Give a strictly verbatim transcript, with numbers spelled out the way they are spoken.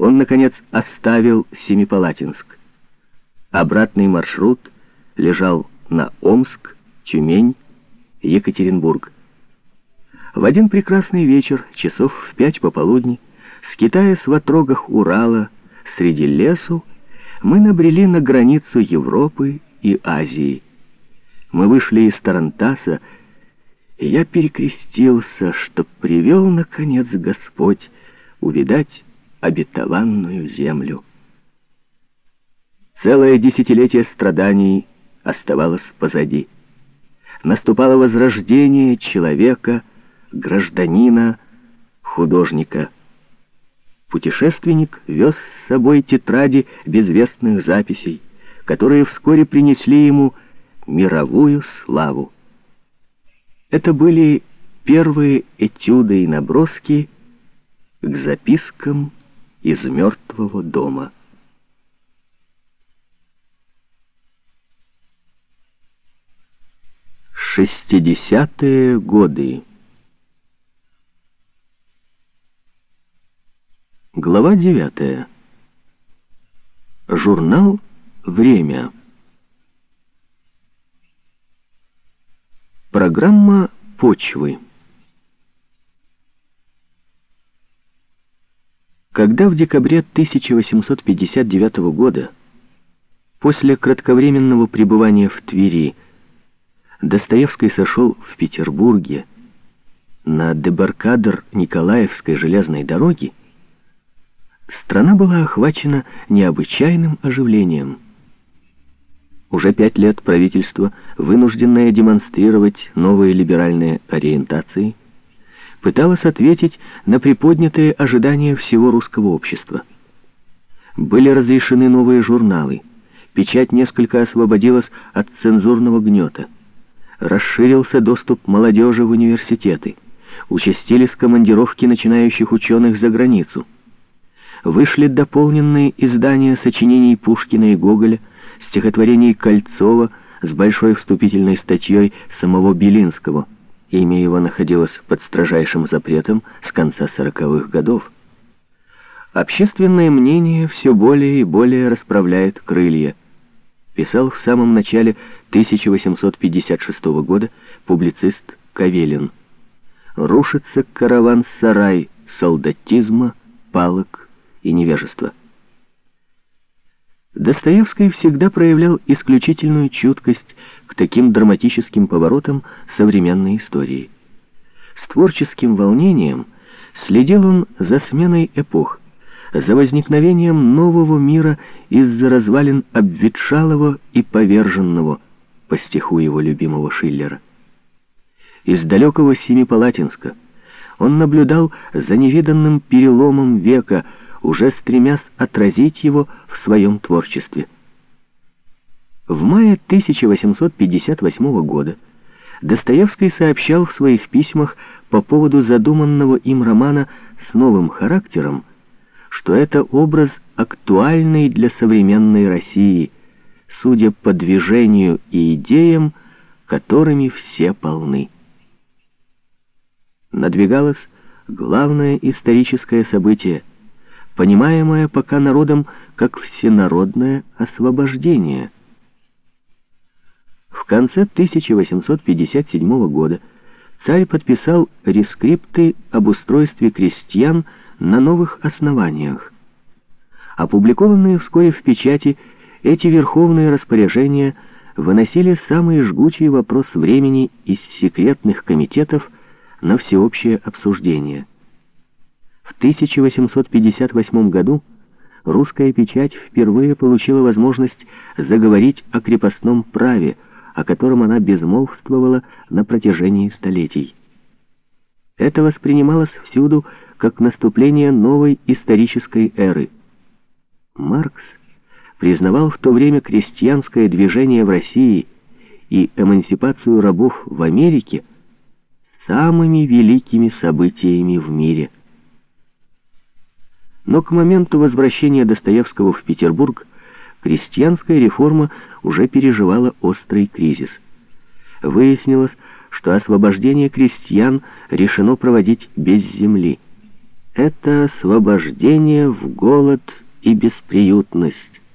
он, наконец, оставил Семипалатинск. Обратный маршрут лежал на Омск, Тюмень, Екатеринбург. В один прекрасный вечер, часов в пять пополудни, скитаясь в отрогах Урала среди лесу, мы набрели на границу Европы и Азии. Мы вышли из Тарантаса, и я перекрестился, что привел, наконец, Господь увидать обетованную землю. Целое десятилетие страданий оставалось позади. Наступало возрождение человека, гражданина, художника. Путешественник вез с собой тетради безвестных записей, которые вскоре принесли ему мировую славу. Это были первые этюды и наброски к запискам из мертвого дома. Шестидесятые годы. Глава девятая. Журнал «Время». Программа почвы. Когда в декабре тысяча восемьсот пятьдесят девятого года, после кратковременного пребывания в Твери, Достоевский сошел в Петербурге на дебаркадер Николаевской железной дороги, страна была охвачена необычайным оживлением. Уже пять лет правительство, вынужденное демонстрировать новые либеральные ориентации, пыталось ответить на приподнятые ожидания всего русского общества. Были разрешены новые журналы, печать несколько освободилась от цензурного гнета, расширился доступ молодежи в университеты, участились командировки начинающих ученых за границу, вышли дополненные издания сочинений Пушкина и Гоголя, стихотворений Кольцова с большой вступительной статьей самого Белинского. Имя его находилось под строжайшим запретом с конца сороковых годов. Общественное мнение все более и более расправляет крылья, писал в самом начале тысяча восемьсот пятьдесят шестого года публицист Кавелин. Рушится караван-сарай солдатизма, палок и невежества. Достоевский всегда проявлял исключительную чуткость к таким драматическим поворотам современной истории. С творческим волнением следил он за сменой эпох, за возникновением нового мира из-за развалин обветшалого и поверженного, по стиху его любимого Шиллера. Из далекого Семипалатинска он наблюдал за невиданным переломом века, уже стремясь отразить его в своем творчестве. В мае тысяча восемьсот пятьдесят восьмого года Достоевский сообщал в своих письмах по поводу задуманного им романа с новым характером, что это образ актуальный для современной России, судя по движению и идеям, которыми все полны. Надвигалось главное историческое событие, понимаемое пока народом как всенародное освобождение. В конце тысяча восемьсот пятьдесят седьмого года царь подписал рескрипты об устройстве крестьян на новых основаниях. Опубликованные вскоре в печати, эти верховные распоряжения выносили самый жгучий вопрос времени из секретных комитетов на всеобщее обсуждение. В тысяча восемьсот пятьдесят восьмом году русская печать впервые получила возможность заговорить о крепостном праве, о котором она безмолвствовала на протяжении столетий. Это воспринималось всюду как наступление новой исторической эры. Маркс признавал в то время крестьянское движение в России и эмансипацию рабов в Америке самыми великими событиями в мире. Но к моменту возвращения Достоевского в Петербург крестьянская реформа уже переживала острый кризис. Выяснилось, что освобождение крестьян решено проводить без земли. это освобождение в голод и бесприютность.